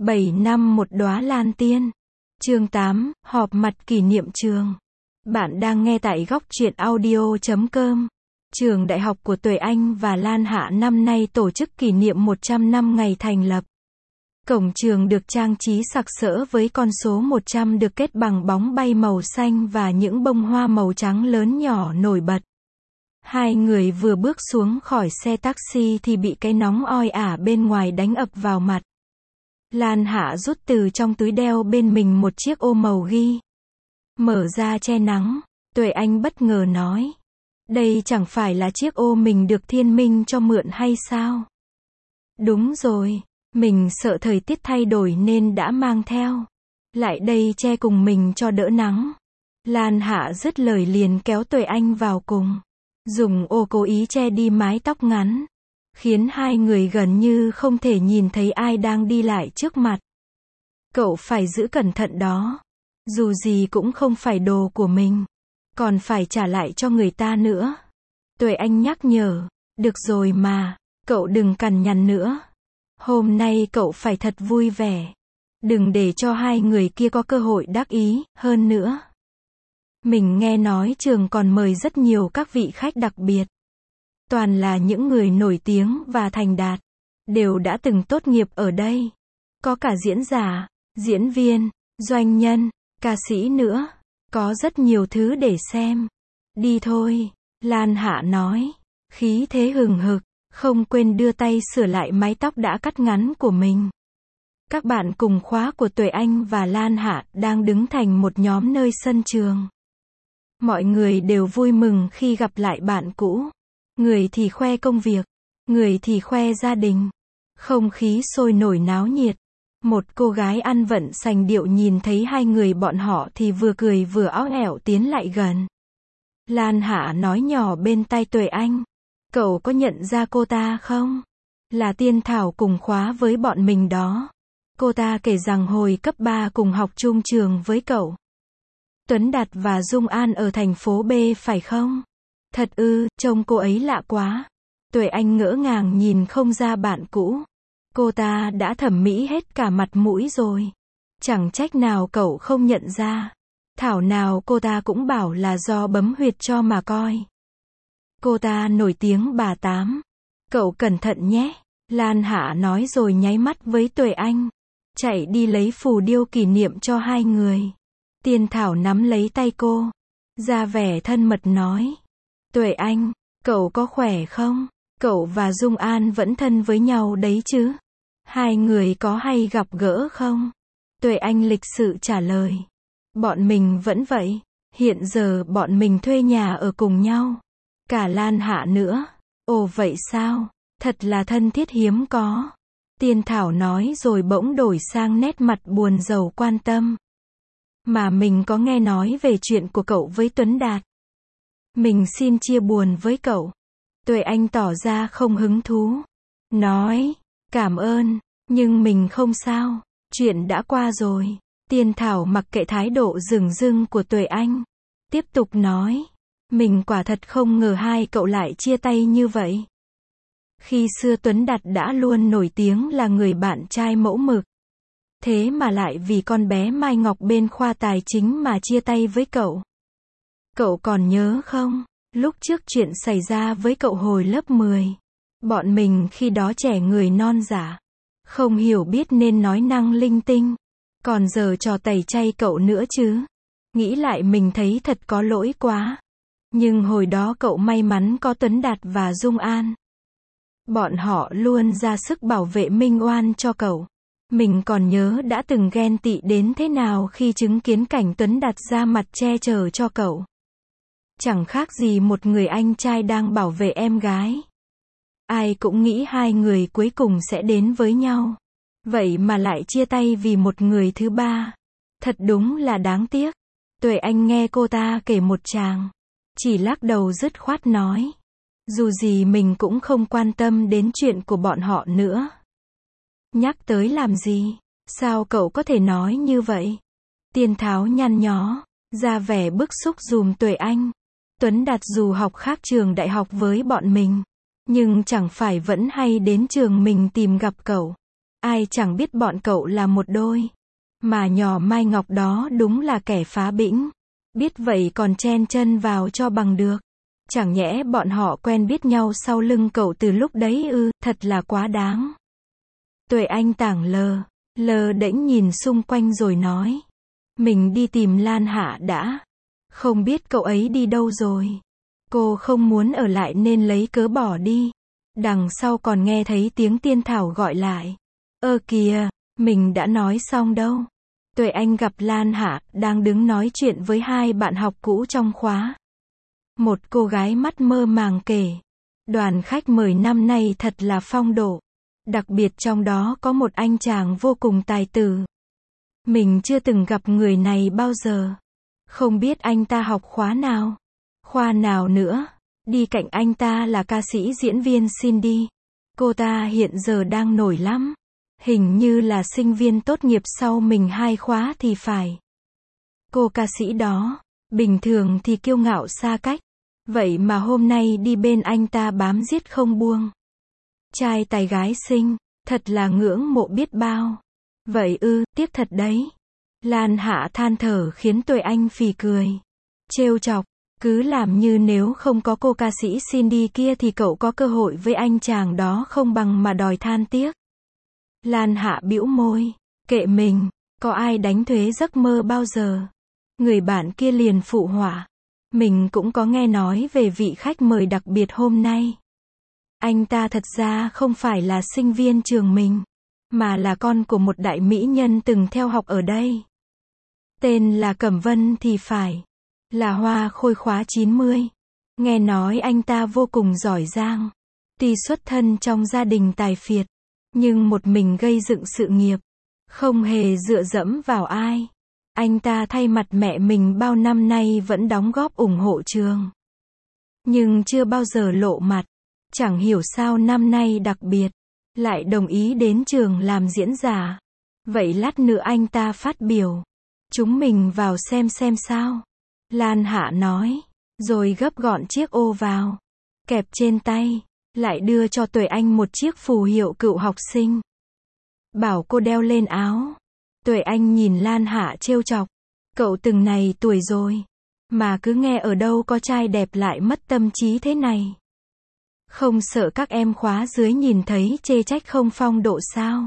7 năm một đóa lan tiên. Chương 8, họp mặt kỷ niệm trường. Bạn đang nghe tại góc truyện audio.com. Trường đại học của Tuệ Anh và Lan Hạ năm nay tổ chức kỷ niệm 100 năm ngày thành lập. Cổng trường được trang trí sặc sỡ với con số 100 được kết bằng bóng bay màu xanh và những bông hoa màu trắng lớn nhỏ nổi bật. Hai người vừa bước xuống khỏi xe taxi thì bị cái nóng oi ả bên ngoài đánh ập vào mặt. Lan Hạ rút từ trong túi đeo bên mình một chiếc ô màu ghi. Mở ra che nắng. Tuệ Anh bất ngờ nói. Đây chẳng phải là chiếc ô mình được Thiên Minh cho mượn hay sao? Đúng rồi. Mình sợ thời tiết thay đổi nên đã mang theo. Lại đây che cùng mình cho đỡ nắng. Lan Hạ dứt lời liền kéo Tuệ Anh vào cùng. Dùng ô cố ý che đi mái tóc ngắn. Khiến hai người gần như không thể nhìn thấy ai đang đi lại trước mặt. Cậu phải giữ cẩn thận đó. Dù gì cũng không phải đồ của mình. Còn phải trả lại cho người ta nữa. Tuệ Anh nhắc nhở. Được rồi mà. Cậu đừng cằn nhằn nữa. Hôm nay cậu phải thật vui vẻ. Đừng để cho hai người kia có cơ hội đắc ý, hơn nữa. Mình nghe nói trường còn mời rất nhiều các vị khách đặc biệt. Toàn là những người nổi tiếng và thành đạt. Đều đã từng tốt nghiệp ở đây. Có cả diễn giả, diễn viên, doanh nhân, ca sĩ nữa. Có rất nhiều thứ để xem. Đi thôi, Lan Hạ nói. Khí thế hừng hực. Không quên đưa tay sửa lại mái tóc đã cắt ngắn của mình. Các bạn cùng khóa của Tuệ Anh và Lan Hạ đang đứng thành một nhóm nơi sân trường. Mọi người đều vui mừng khi gặp lại bạn cũ. Người thì khoe công việc, người thì khoe gia đình. Không khí sôi nổi náo nhiệt. Một cô gái ăn vận sành điệu nhìn thấy hai người bọn họ thì vừa cười vừa ói ẻo tiến lại gần. Lan Hạ nói nhỏ bên tai Tuệ Anh. Cậu có nhận ra cô ta không? Là Tiên Thảo cùng khóa với bọn mình đó. Cô ta kể rằng hồi cấp 3 cùng học chung trường với cậu. Tuấn Đạt và Dung An ở thành phố B phải không? Thật ư, trông cô ấy lạ quá. Tuệ Anh ngỡ ngàng nhìn không ra bạn cũ. Cô ta đã thẩm mỹ hết cả mặt mũi rồi. Chẳng trách nào cậu không nhận ra. Thảo nào cô ta cũng bảo là do bấm huyệt cho mà coi. Cô ta nổi tiếng bà Tám. Cậu cẩn thận nhé. Lan Hạ nói rồi nháy mắt với Tuệ Anh. Chạy đi lấy phù điêu kỷ niệm cho hai người. Tiên Thảo nắm lấy tay cô. Ra vẻ thân mật nói. Tuệ Anh, cậu có khỏe không? Cậu và Dung An vẫn thân với nhau đấy chứ? Hai người có hay gặp gỡ không? Tuệ Anh lịch sự trả lời. Bọn mình vẫn vậy. Hiện giờ bọn mình thuê nhà ở cùng nhau. Cả Lan Hạ nữa. Ồ vậy sao? Thật là thân thiết hiếm có. Tiên Thảo nói rồi bỗng đổi sang nét mặt buồn rầu quan tâm. Mà mình có nghe nói về chuyện của cậu với Tuấn Đạt. Mình xin chia buồn với cậu. Tuệ Anh tỏ ra không hứng thú. Nói, cảm ơn, nhưng mình không sao. Chuyện đã qua rồi. Tiên Thảo mặc kệ thái độ dửng dưng của Tuệ Anh. Tiếp tục nói. Mình quả thật không ngờ hai cậu lại chia tay như vậy. Khi xưa Tuấn Đạt đã luôn nổi tiếng là người bạn trai mẫu mực. Thế mà lại vì con bé Mai Ngọc bên khoa tài chính mà chia tay với cậu. Cậu còn nhớ không? Lúc trước chuyện xảy ra với cậu hồi lớp 10. Bọn mình khi đó trẻ người non dạ. Không hiểu biết nên nói năng linh tinh. Còn giờ trò tẩy chay cậu nữa chứ. Nghĩ lại mình thấy thật có lỗi quá. Nhưng hồi đó cậu may mắn có Tuấn Đạt và Dung An. Bọn họ luôn ra sức bảo vệ minh oan cho cậu. Mình còn nhớ đã từng ghen tị đến thế nào khi chứng kiến cảnh Tuấn Đạt ra mặt che chở cho cậu. Chẳng khác gì một người anh trai đang bảo vệ em gái. Ai cũng nghĩ hai người cuối cùng sẽ đến với nhau. Vậy mà lại chia tay vì một người thứ ba. Thật đúng là đáng tiếc. Tuệ Anh nghe cô ta kể một tràng. Chỉ lắc đầu dứt khoát nói. Dù gì mình cũng không quan tâm đến chuyện của bọn họ nữa. Nhắc tới làm gì? Sao cậu có thể nói như vậy? Tiên Thảo nhăn nhó, ra vẻ bức xúc giùm Tuệ Anh. Tuấn Đạt dù học khác trường đại học với bọn mình, nhưng chẳng phải vẫn hay đến trường mình tìm gặp cậu. Ai chẳng biết bọn cậu là một đôi. Mà nhỏ Mai Ngọc đó đúng là kẻ phá bĩnh. Biết vậy còn chen chân vào cho bằng được. Chẳng nhẽ bọn họ quen biết nhau sau lưng cậu từ lúc đấy ư, thật là quá đáng. Tuệ Anh tảng lơ đễnh nhìn xung quanh rồi nói. Mình đi tìm Lan Hạ đã. Không biết cậu ấy đi đâu rồi. Cô không muốn ở lại nên lấy cớ bỏ đi. Đằng sau còn nghe thấy tiếng Tiên Thảo gọi lại. Ơ kìa, mình đã nói xong đâu. Tuệ Anh gặp Lan Hạ, đang đứng nói chuyện với hai bạn học cũ trong khóa. Một cô gái mắt mơ màng kể. Đoàn khách mời năm nay thật là phong độ. Đặc biệt trong đó có một anh chàng vô cùng tài tử. Mình chưa từng gặp người này bao giờ. Không biết anh ta học khóa nào, khoa nào nữa. Đi cạnh anh ta là ca sĩ diễn viên Cindy. Cô ta hiện giờ đang nổi lắm. Hình như là sinh viên tốt nghiệp sau mình 2 khóa thì phải. Cô ca sĩ đó, bình thường thì kiêu ngạo xa cách. Vậy mà hôm nay đi bên anh ta bám giết không buông. Trai tài gái xinh, thật là ngưỡng mộ biết bao. Vậy ư, tiếc thật đấy. Lan Hạ than thở khiến Tuệ Anh phì cười. Trêu chọc, cứ làm như nếu không có cô ca sĩ Cindy kia thì cậu có cơ hội với anh chàng đó không bằng mà đòi than tiếc. Lan Hạ bĩu môi, kệ mình, có ai đánh thuế giấc mơ bao giờ. Người bạn kia liền phụ họa. Mình cũng có nghe nói về vị khách mời đặc biệt hôm nay. Anh ta thật ra không phải là sinh viên trường mình, mà là con của một đại mỹ nhân từng theo học ở đây. Tên là Cẩm Vân thì phải. Là hoa khôi khóa 90. Nghe nói anh ta vô cùng giỏi giang. Tuy xuất thân trong gia đình tài phiệt, nhưng một mình gây dựng sự nghiệp. Không hề dựa dẫm vào ai. Anh ta thay mặt mẹ mình bao năm nay vẫn đóng góp ủng hộ trường. Nhưng chưa bao giờ lộ mặt. Chẳng hiểu sao năm nay đặc biệt. Lại đồng ý đến trường làm diễn giả. Vậy lát nữa anh ta phát biểu. Chúng mình vào xem sao. Lan Hạ nói. Rồi gấp gọn chiếc ô vào. Kẹp trên tay. Lại đưa cho Tuệ Anh một chiếc phù hiệu cựu học sinh. Bảo cô đeo lên áo. Tuệ Anh nhìn Lan Hạ trêu chọc. Cậu từng này tuổi rồi. Mà cứ nghe ở đâu có trai đẹp lại mất tâm trí thế này. Không sợ các em khóa dưới nhìn thấy chê trách không phong độ sao?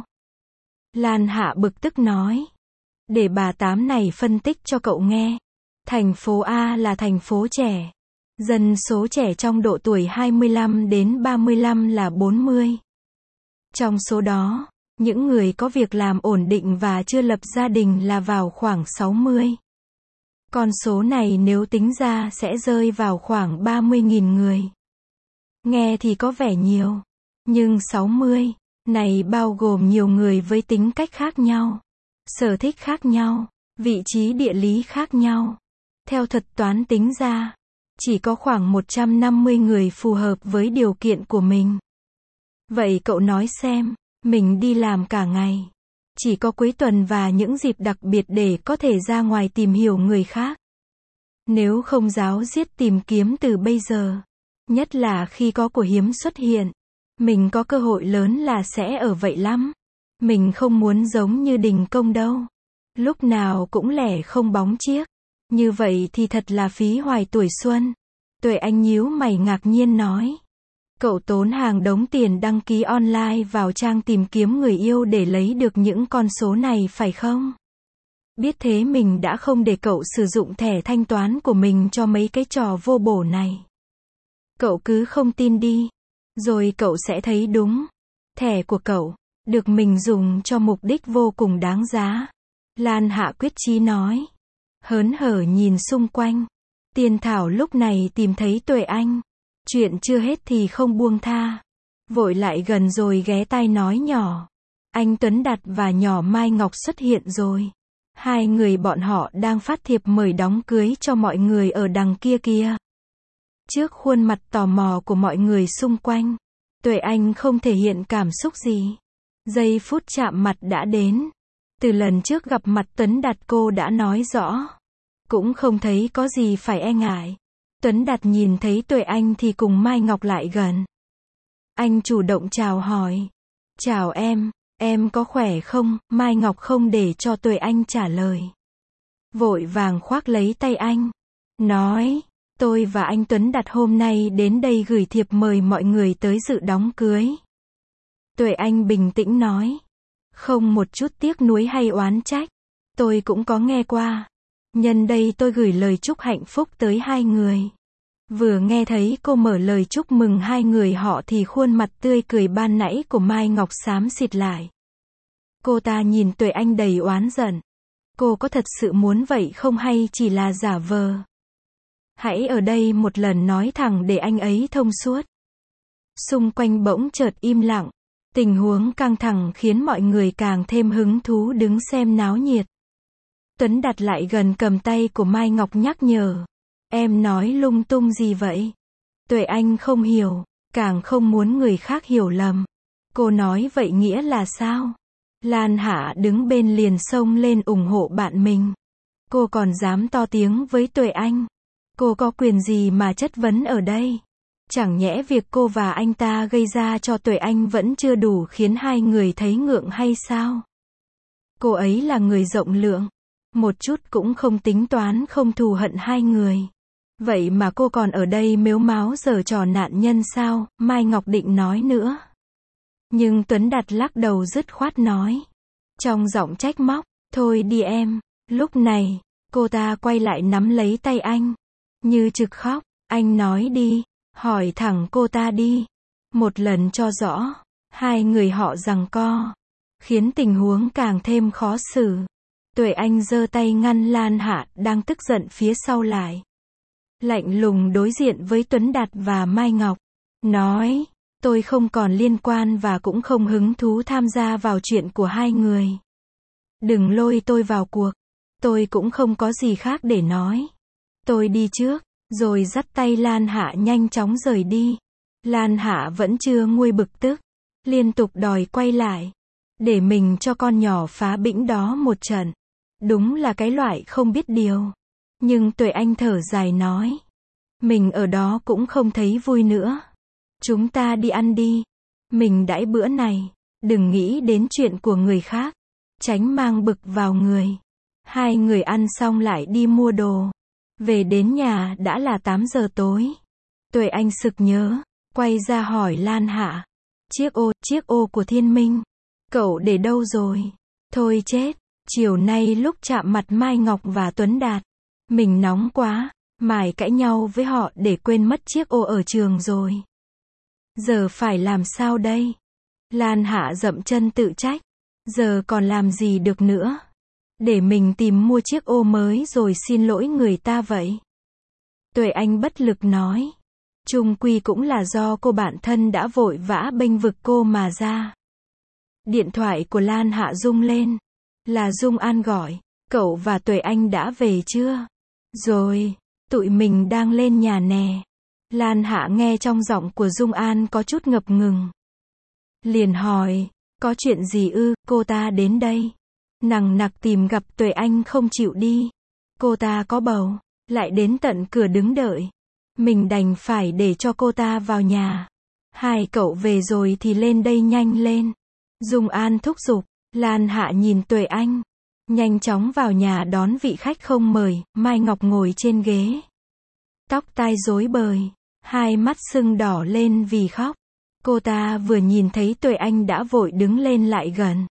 Lan Hạ bực tức nói. Để bà Tám này phân tích cho cậu nghe. Thành phố A là thành phố trẻ. Dân số trẻ trong độ tuổi 25 đến 35 là 40. Trong số đó, những người có việc làm ổn định và chưa lập gia đình là vào khoảng 60. Con số này nếu tính ra sẽ rơi vào khoảng 30.000 người. Nghe thì có vẻ nhiều. Nhưng 60 này bao gồm nhiều người với tính cách khác nhau, sở thích khác nhau, vị trí địa lý khác nhau. Theo thuật toán tính ra, chỉ có khoảng 150 người phù hợp với điều kiện của mình. Vậy cậu nói xem, mình đi làm cả ngày. Chỉ có cuối tuần và những dịp đặc biệt để có thể ra ngoài tìm hiểu người khác. Nếu không ráo riết tìm kiếm từ bây giờ, nhất là khi có của hiếm xuất hiện, mình có cơ hội lớn là sẽ ở vậy lắm. Mình không muốn giống như Đình Công đâu. Lúc nào cũng lẻ không bóng chiếc. Như vậy thì thật là phí hoài tuổi xuân. Tuệ Anh nhíu mày ngạc nhiên nói. Cậu tốn hàng đống tiền đăng ký online vào trang tìm kiếm người yêu để lấy được những con số này phải không? Biết thế mình đã không để cậu sử dụng thẻ thanh toán của mình cho mấy cái trò vô bổ này. Cậu cứ không tin đi. Rồi cậu sẽ thấy đúng. Thẻ của cậu, được mình dùng cho mục đích vô cùng đáng giá. Lan Hạ quyết chí nói. Hớn hở nhìn xung quanh. Tiên Thảo lúc này tìm thấy Tuệ Anh. Chuyện chưa hết thì không buông tha. Vội lại gần rồi ghé tai nói nhỏ. Anh Tuấn Đạt và nhỏ Mai Ngọc xuất hiện rồi. Hai người bọn họ đang phát thiệp mời đóng cưới cho mọi người ở đằng kia kia. Trước khuôn mặt tò mò của mọi người xung quanh, Tuệ Anh không thể hiện cảm xúc gì. Giây phút chạm mặt đã đến. Từ lần trước gặp mặt Tuấn Đạt cô đã nói rõ. Cũng không thấy có gì phải e ngại. Tuấn Đạt nhìn thấy Tuệ Anh thì cùng Mai Ngọc lại gần. Anh chủ động chào hỏi. Chào Em có khỏe không? Mai Ngọc không để cho Tuệ Anh trả lời. Vội vàng khoác lấy tay anh. Nói, tôi và anh Tuấn Đạt hôm nay đến đây gửi thiệp mời mọi người tới dự đám cưới. Tuệ Anh bình tĩnh nói. Không một chút tiếc nuối hay oán trách. Tôi cũng có nghe qua. Nhân đây tôi gửi lời chúc hạnh phúc tới hai người. Vừa nghe thấy cô mở lời chúc mừng hai người họ thì khuôn mặt tươi cười ban nãy của Mai Ngọc xám xịt lại. Cô ta nhìn Tuệ Anh đầy oán giận. Cô có thật sự muốn vậy không hay chỉ là giả vờ? Hãy ở đây một lần nói thẳng để anh ấy thông suốt. Xung quanh bỗng chợt im lặng. Tình huống căng thẳng khiến mọi người càng thêm hứng thú đứng xem náo nhiệt. Tuấn đặt lại gần cầm tay của Mai Ngọc nhắc nhở. Em nói lung tung gì vậy? Tuệ Anh không hiểu, càng không muốn người khác hiểu lầm. Cô nói vậy nghĩa là sao? Lan Hạ đứng bên liền xông lên ủng hộ bạn mình. Cô còn dám to tiếng với Tuệ Anh. Cô có quyền gì mà chất vấn ở đây? Chẳng nhẽ việc cô và anh ta gây ra cho Tuệ Anh vẫn chưa đủ khiến hai người thấy ngượng hay sao? Cô ấy là người rộng lượng. Một chút cũng không tính toán không thù hận hai người. Vậy mà cô còn ở đây mếu máo giở trò nạn nhân sao? Mai Ngọc định nói nữa. Nhưng Tuấn Đạt lắc đầu dứt khoát nói. Trong giọng trách móc, thôi đi em. Lúc này, cô ta quay lại nắm lấy tay anh. Như trực khóc, anh nói đi, hỏi thẳng cô ta đi. Một lần cho rõ, hai người họ giằng co. Khiến tình huống càng thêm khó xử. Tuệ Anh giơ tay ngăn Lan Hạ đang tức giận phía sau lại. Lạnh lùng đối diện với Tuấn Đạt và Mai Ngọc. Nói, tôi không còn liên quan và cũng không hứng thú tham gia vào chuyện của hai người. Đừng lôi tôi vào cuộc. Tôi cũng không có gì khác để nói. Tôi đi trước, rồi dắt tay Lan Hạ nhanh chóng rời đi. Lan Hạ vẫn chưa nguôi bực tức. Liên tục đòi quay lại. Để mình cho con nhỏ phá bĩnh đó một trận. Đúng là cái loại không biết điều. Nhưng Tuệ Anh thở dài nói. Mình ở đó cũng không thấy vui nữa. Chúng ta đi ăn đi. Mình đãi bữa này. Đừng nghĩ đến chuyện của người khác. Tránh mang bực vào người. Hai người ăn xong lại đi mua đồ. Về đến nhà đã là 8 giờ tối. Tuệ Anh sực nhớ. Quay ra hỏi Lan Hạ. Chiếc ô của Thiên Minh. Cậu để đâu rồi? Thôi chết. Chiều nay lúc chạm mặt Mai Ngọc và Tuấn Đạt. Mình nóng quá. Mải cãi nhau với họ để quên mất chiếc ô ở trường rồi. Giờ phải làm sao đây? Lan Hạ dậm chân tự trách. Giờ còn làm gì được nữa? Để mình tìm mua chiếc ô mới rồi xin lỗi người ta vậy. Tuệ Anh bất lực nói. Chung quy cũng là do cô bạn thân đã vội vã bênh vực cô mà ra. Điện thoại của Lan Hạ rung lên. Là Dung An gọi. Cậu và Tuệ Anh đã về chưa? Rồi, tụi mình đang lên nhà nè. Lan Hạ nghe trong giọng của Dung An có chút ngập ngừng. Liền hỏi, có chuyện gì ư? Cô ta đến đây. Nằng nặc tìm gặp Tuệ Anh không chịu đi. Cô ta có bầu, lại đến tận cửa đứng đợi. Mình đành phải để cho cô ta vào nhà. Hai cậu về rồi thì lên đây nhanh lên. Dung An thúc giục. Lan Hạ nhìn Tuệ Anh. Nhanh chóng vào nhà đón vị khách không mời. Mai Ngọc ngồi trên ghế. Tóc tai rối bời. Hai mắt sưng đỏ lên vì khóc. Cô ta vừa nhìn thấy Tuệ Anh đã vội đứng lên lại gần.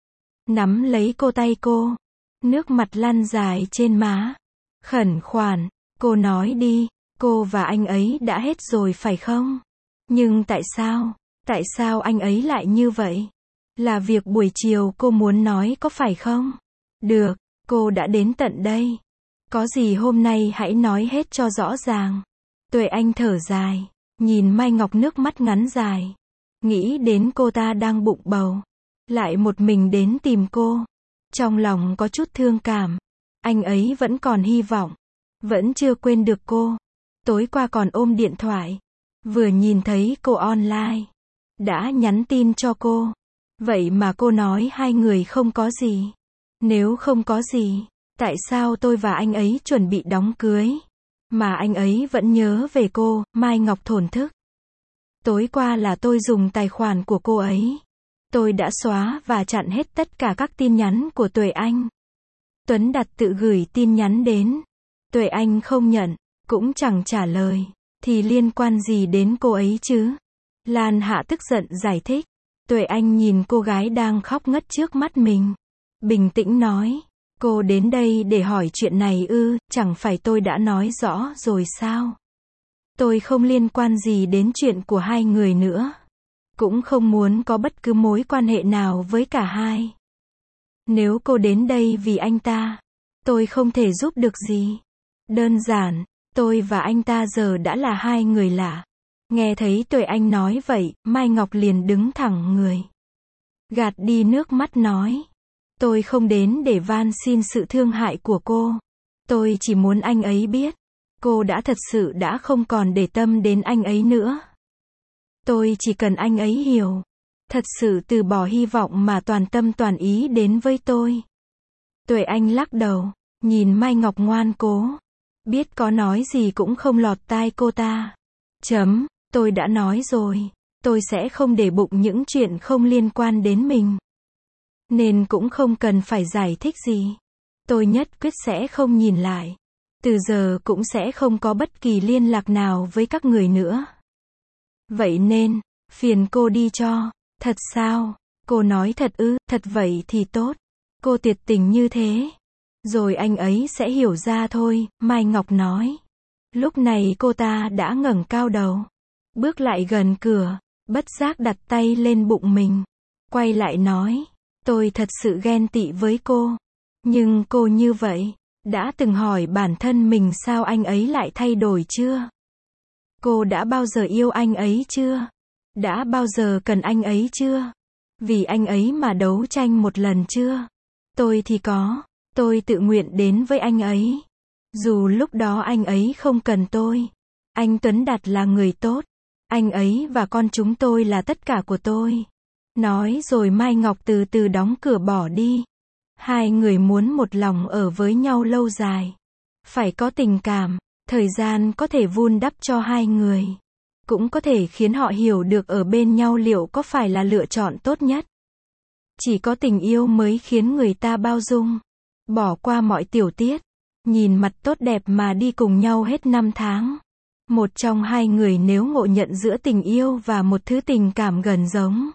Nắm lấy cô tay cô. Nước mặt lăn dài trên má. Khẩn khoản. Cô nói đi. Cô và anh ấy đã hết rồi phải không? Nhưng tại sao? Tại sao anh ấy lại như vậy? Là việc buổi chiều cô muốn nói có phải không? Được, cô đã đến tận đây. Có gì hôm nay hãy nói hết cho rõ ràng. Tuệ Anh thở dài. Nhìn Mai Ngọc nước mắt ngắn dài. Nghĩ đến cô ta đang bụng bầu. Lại một mình đến tìm cô. Trong lòng có chút thương cảm. Anh ấy vẫn còn hy vọng. Vẫn chưa quên được cô. Tối qua còn ôm điện thoại. Vừa nhìn thấy cô online. Đã nhắn tin cho cô. Vậy mà cô nói hai người không có gì. Nếu không có gì, tại sao tôi và anh ấy chuẩn bị đám cưới? Mà anh ấy vẫn nhớ về cô, Mai Ngọc thổn thức. Tối qua là tôi dùng tài khoản của cô ấy. Tôi đã xóa và chặn hết tất cả các tin nhắn của Tuệ Anh. Tuấn Đạt tự gửi tin nhắn đến. Tuệ Anh không nhận, cũng chẳng trả lời. Thì liên quan gì đến cô ấy chứ? Lan Hạ tức giận giải thích. Tuệ Anh nhìn cô gái đang khóc ngất trước mắt mình. Bình tĩnh nói. Cô đến đây để hỏi chuyện này ư, chẳng phải tôi đã nói rõ rồi sao? Tôi không liên quan gì đến chuyện của hai người nữa. Cũng không muốn có bất cứ mối quan hệ nào với cả hai. Nếu cô đến đây vì anh ta, tôi không thể giúp được gì. Đơn giản, tôi và anh ta giờ đã là hai người lạ. Nghe thấy Tuệ Anh nói vậy, Mai Ngọc liền đứng thẳng người. Gạt đi nước mắt nói. Tôi không đến để van xin sự thương hại của cô. Tôi chỉ muốn anh ấy biết. Cô đã thật sự đã không còn để tâm đến anh ấy nữa. Tôi chỉ cần anh ấy hiểu. Thật sự từ bỏ hy vọng mà toàn tâm toàn ý đến với tôi. Tuệ Anh lắc đầu, nhìn Mai Ngọc ngoan cố. Biết có nói gì cũng không lọt tai cô ta. Tôi đã nói rồi. Tôi sẽ không để bụng những chuyện không liên quan đến mình. Nên cũng không cần phải giải thích gì. Tôi nhất quyết sẽ không nhìn lại. Từ giờ cũng sẽ không có bất kỳ liên lạc nào với các người nữa. Vậy nên, phiền cô đi cho. Thật sao? Cô nói thật ư? Thật vậy thì tốt. Cô tuyệt tình như thế. Rồi anh ấy sẽ hiểu ra thôi, Mai Ngọc nói. Lúc này cô ta đã ngẩng cao đầu. Bước lại gần cửa, bất giác đặt tay lên bụng mình. Quay lại nói. Tôi thật sự ghen tị với cô. Nhưng cô như vậy, đã từng hỏi bản thân mình sao anh ấy lại thay đổi chưa? Cô đã bao giờ yêu anh ấy chưa? Đã bao giờ cần anh ấy chưa? Vì anh ấy mà đấu tranh một lần chưa? Tôi thì có. Tôi tự nguyện đến với anh ấy. Dù lúc đó anh ấy không cần tôi. Anh Tuấn Đạt là người tốt. Anh ấy và con chúng tôi là tất cả của tôi. Nói rồi Mai Ngọc từ từ đóng cửa bỏ đi. Hai người muốn một lòng ở với nhau lâu dài. Phải có tình cảm. Thời gian có thể vun đắp cho hai người. Cũng có thể khiến họ hiểu được ở bên nhau liệu có phải là lựa chọn tốt nhất. Chỉ có tình yêu mới khiến người ta bao dung. Bỏ qua mọi tiểu tiết. Nhìn mặt tốt đẹp mà đi cùng nhau hết năm tháng. Một trong hai người nếu ngộ nhận giữa tình yêu và một thứ tình cảm gần giống.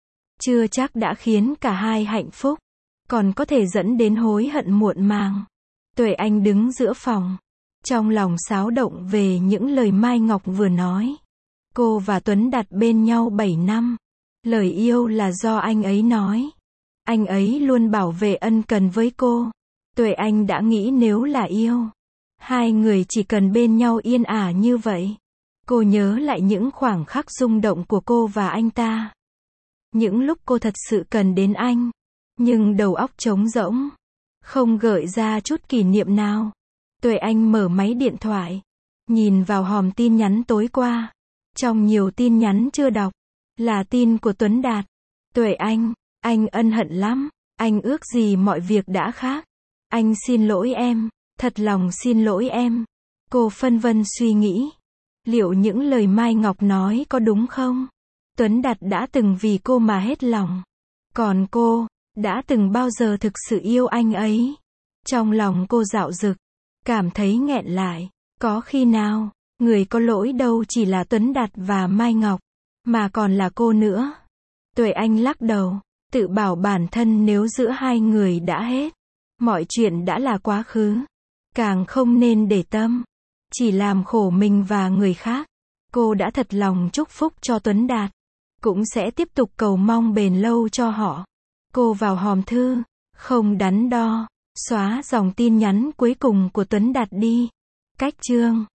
Chưa chắc đã khiến cả hai hạnh phúc. Còn có thể dẫn đến hối hận muộn màng. Tuệ Anh đứng giữa phòng. Trong lòng xáo động về những lời Mai Ngọc vừa nói. Cô và Tuấn Đạt bên nhau 7 năm. Lời yêu là do anh ấy nói. Anh ấy luôn bảo vệ ân cần với cô. Tuệ Anh đã nghĩ nếu là yêu, hai người chỉ cần bên nhau yên ả như vậy. Cô nhớ lại những khoảng khắc rung động của cô và anh ta. Những lúc cô thật sự cần đến anh. Nhưng đầu óc trống rỗng. Không gợi ra chút kỷ niệm nào. Tuệ Anh mở máy điện thoại. Nhìn vào hòm tin nhắn tối qua. Trong nhiều tin nhắn chưa đọc. Là tin của Tuấn Đạt. Tuệ anh ân hận lắm. Anh ước gì mọi việc đã khác. Anh xin lỗi em. Thật lòng xin lỗi em. Cô phân vân suy nghĩ. Liệu những lời Mai Ngọc nói có đúng không? Tuấn Đạt đã từng vì cô mà hết lòng. Còn cô, đã từng bao giờ thực sự yêu anh ấy? Trong lòng cô dạo dực. Cảm thấy nghẹn lại. Có khi nào, người có lỗi đâu chỉ là Tuấn Đạt và Mai Ngọc, mà còn là cô nữa. Tuệ Anh lắc đầu. Tự bảo bản thân nếu giữa hai người đã hết. Mọi chuyện đã là quá khứ. Càng không nên để tâm. Chỉ làm khổ mình và người khác. Cô đã thật lòng chúc phúc cho Tuấn Đạt. Cũng sẽ tiếp tục cầu mong bền lâu cho họ. Cô vào hòm thư. Không đắn đo. Xóa dòng tin nhắn cuối cùng của Tuấn Đạt đi. Cách chương